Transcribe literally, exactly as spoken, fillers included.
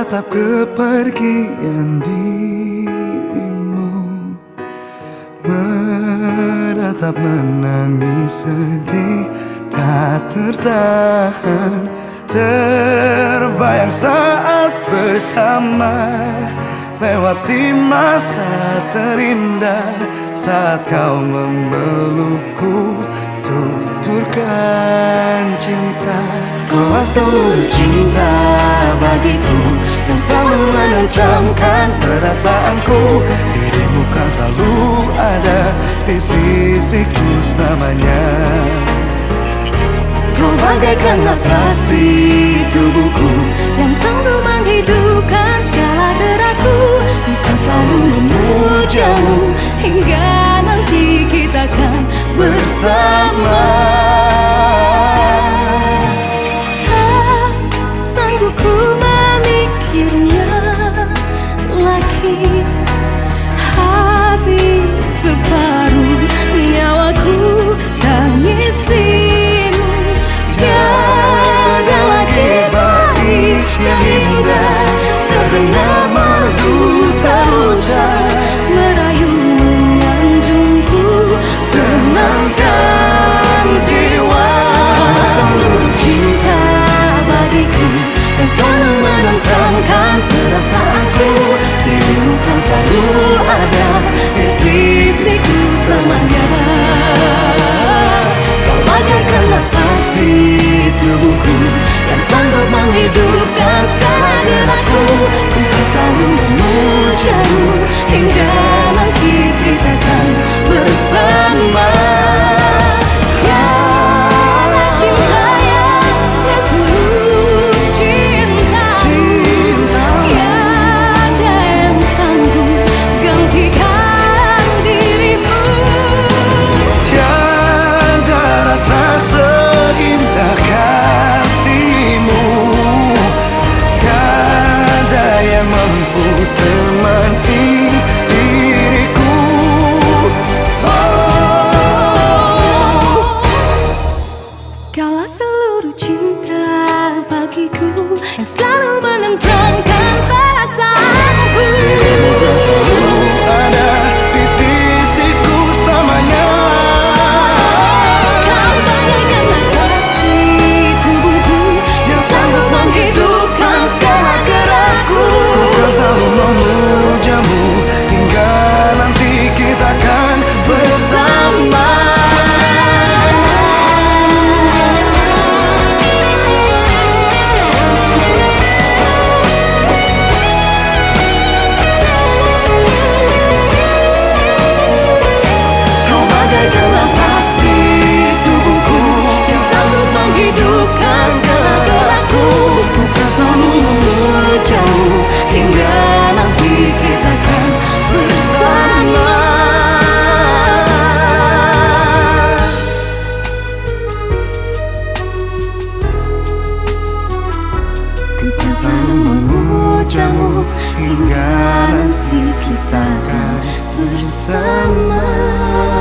menatap kepergian dirimu, menatap menangis sedih tak tertahan, terbayang saat bersama, lewati masa terindah saat kau memelukku, tuturkan cinta. Kau seluruh cinta bagiku, yang selalu menenteramkan perasaanku. Dirimu kan selalu ada di sisiku selamanya. Kau bagaikan nafas di tubuhku, yang sanggup menghidupkan segala gerakku. Ku kan selalu memujamu hingga nanti kita akan bersama. Tak sanggup ku memikirnya lagi, habis separuh nyawaku tangisimu. Tiada lagi baik yang indah terdengar merdu terucap, merayu menyanjungku, tenangkan jiwa. Kau seluruh cinta bagiku, yang selalu menenteramkan perasaanku. Dirimu kan selalu ada di sisiku selamanya. Kau bagaikan nafas di tubuhku, yang sanggup menghidupkan segala gerakku. Ku kan selalu memujamu hingga nanti kita akan bersama. Tiada cinta yang setulus cintamu, tiada yang sanggup gantikan dirimu. Tiada rasa seindah kasihmu, tiada yang mampu temani diriku. Oh, kaulah seluruh cinta bagiku, yang selalu menenteramkan perasaanku. Dirimu kan selalu ada di sisiku selamanya. Kau bagaikan nafas di tubuhku, yang sanggup menghidupkan segala gerakku. Ku kan selalu memujamu hingga nanti kita akan bersama. Kau bagaikan nafas di tubuhku, yang sanggup menghidupkan segala gerakku. Ku kan selalu Memujamu hingga nanti kita akan bersama. Ku kan selalu memujamu hingga nanti kita akan bersama.